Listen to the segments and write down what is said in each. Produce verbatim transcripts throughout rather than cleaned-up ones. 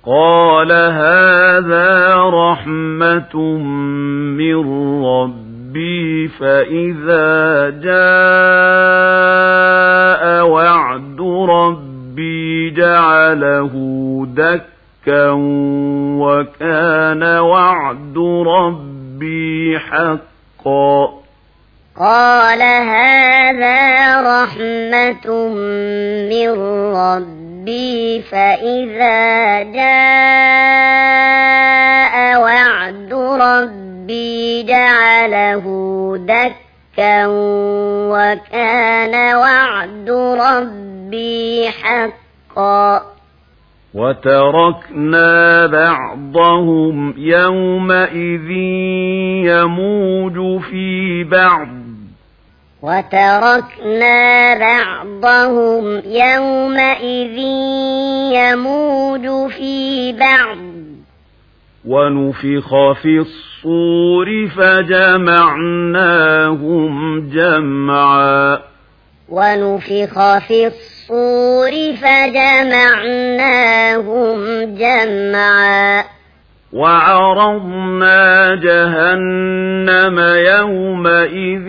قال هذا رحمة من ربي فإذا جاء وعد ربي جعله دكا وكان وعد ربي حقا قال هذا رحمة من ربي فإذا جاء وعد ربي جعله دكا وكان وعد ربي حقا وتركنا بعضهم يومئذ يموج في بعض وتركنا بعضهم يومئذ يموج في بعض ونفخ في الصور فجمعناهم جمعا ونفخ في الصور فجمعناهم جمعا وعرضنا جهنم يومئذ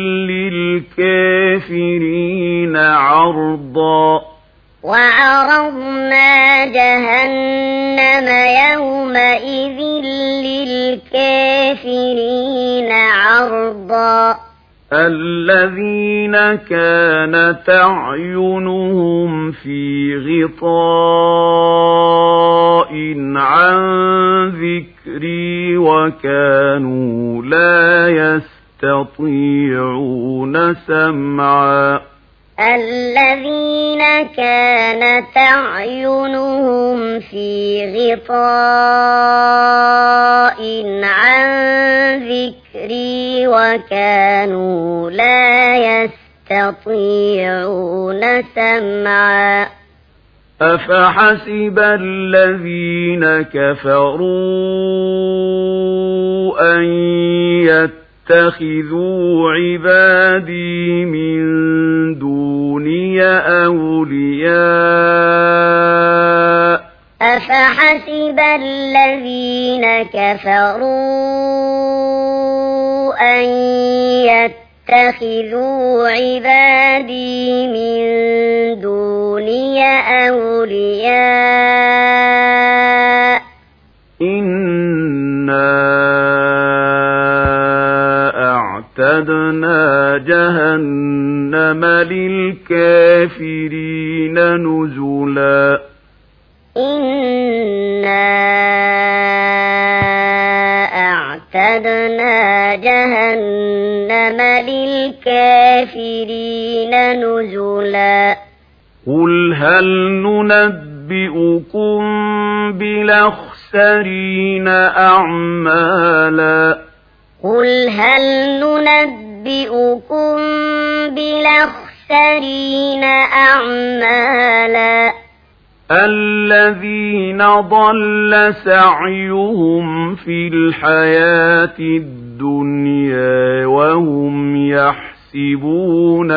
للكافرين عرضا وعرضنا جهنم يومئذ للكافرين عرضا الذين كانت أعينهم في غطاء عن ذكري وكانوا لا يستطيعون سمعا الذين كانت أعينهم في غطاء عن ذكري وكانوا لا يستطيعون سمعا أفحسب الذين كفروا أن يتخذوا عبادي من دوني أولياء أفحسب الذين كفروا أن يتخذوا عبادي من دوني أولياء إنا أعتدنا جهنم للكافرين نزلا إنا أعتدنا جهنم للكافرين نزلا قل هل ننبئكم بالأخسرين أعمالا قل هل ننبئكم بالأخسرين أعمالا الذين ضل سعيهم في الحياة الدنيا وهم يحسبون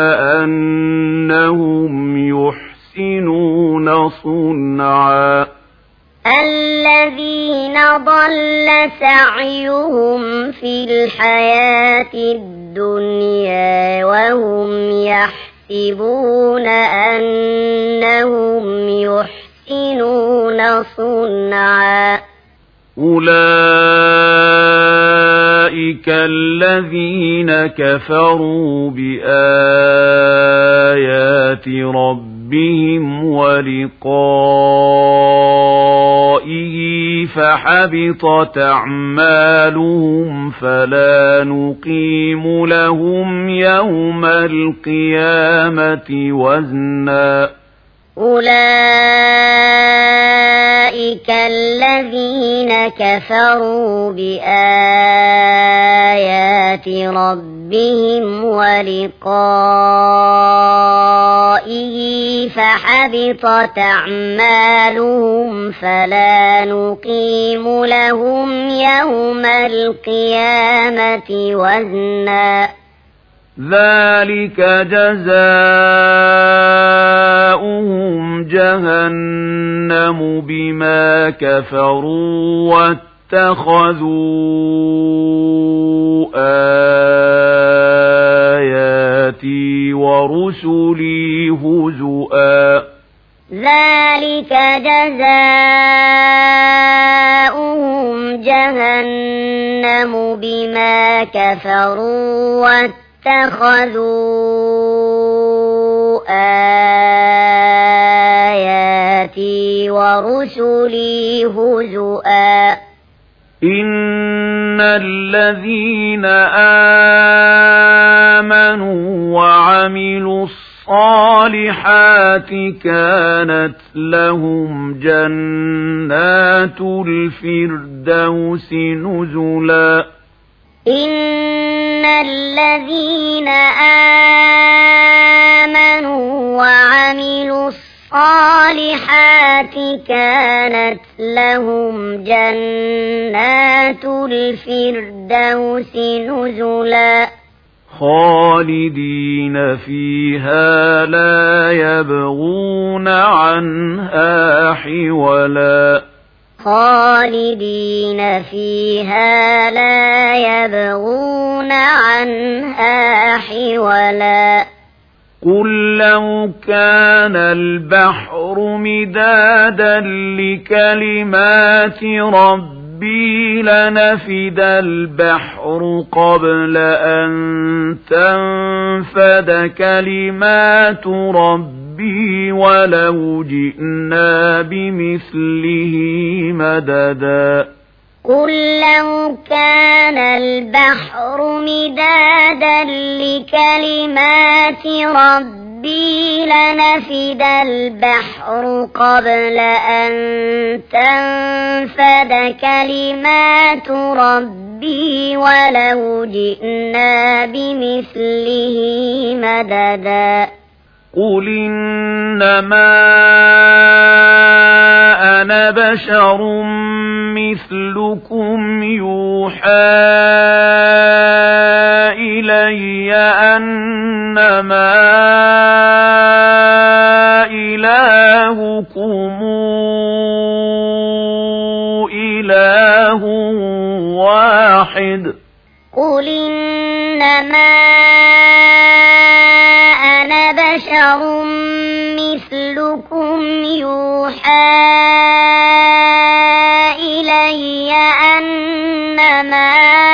أنهم يحسنون صنعا الذين ضل سعيهم في الحياة الدنيا وهم يحسبون أنهم يحسنون صنعا أولئك الذين كفروا بآيات ربهم ولقائه فحبطت أعمالهم فلا نقيم لهم يوم القيامة وزنا أولئك الذين كفروا بآيات ربهم ولقائه فحبطت أعمالهم فلا نقيم لهم يوم القيامة وزنا ذلك جزاؤهم جزاؤهم جهنم بما كفروا واتخذوا آياتي ورسلي هزؤا ذلك جزاؤهم جهنم بما كفروا واتخذوا آياتي ورسلي هزؤا إن الذين آمنوا وعملوا الصالحات كانت لهم جنات الفردوس نزلا إن الذين آمنوا وعملوا الصالحات كانت لهم جنات الفردوس نزلا خالدين فيها لا يبغون عنها حولا خالدين فيها لا يبغون عنها حولا قل لو كان البحر مدادا لكلمات ربي لنفد البحر قبل أن تنفد كلمات ربي ولو جئنا بمثله مددا قل لو كان البحر مدادا لكلمات ربي لنفد البحر قبل أن تنفد كلمات ربي ولو جئنا بمثله مددا قل إنما أنا بشر مثلكم يوحى إلي أنما إلهكم إله واحد قل إنما أنا بشر مثلكم يوحى إلي أنما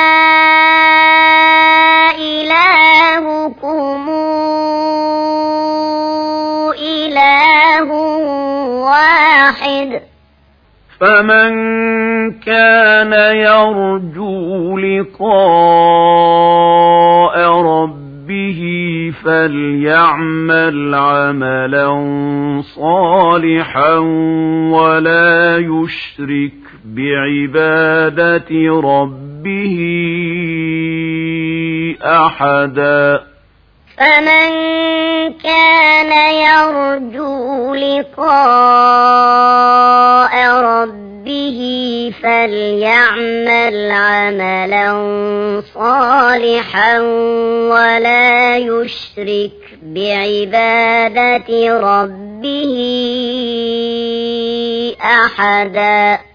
إلهكم إله واحد فمن كان يرجو لقاء ربه فليعمل عملا صالحا ولا يشرك بعبادة ربه أحدا فمن كان يرجو لقاء ربه فليعمل عملا صالحا ولا يشرك بعبادة ربه أحدا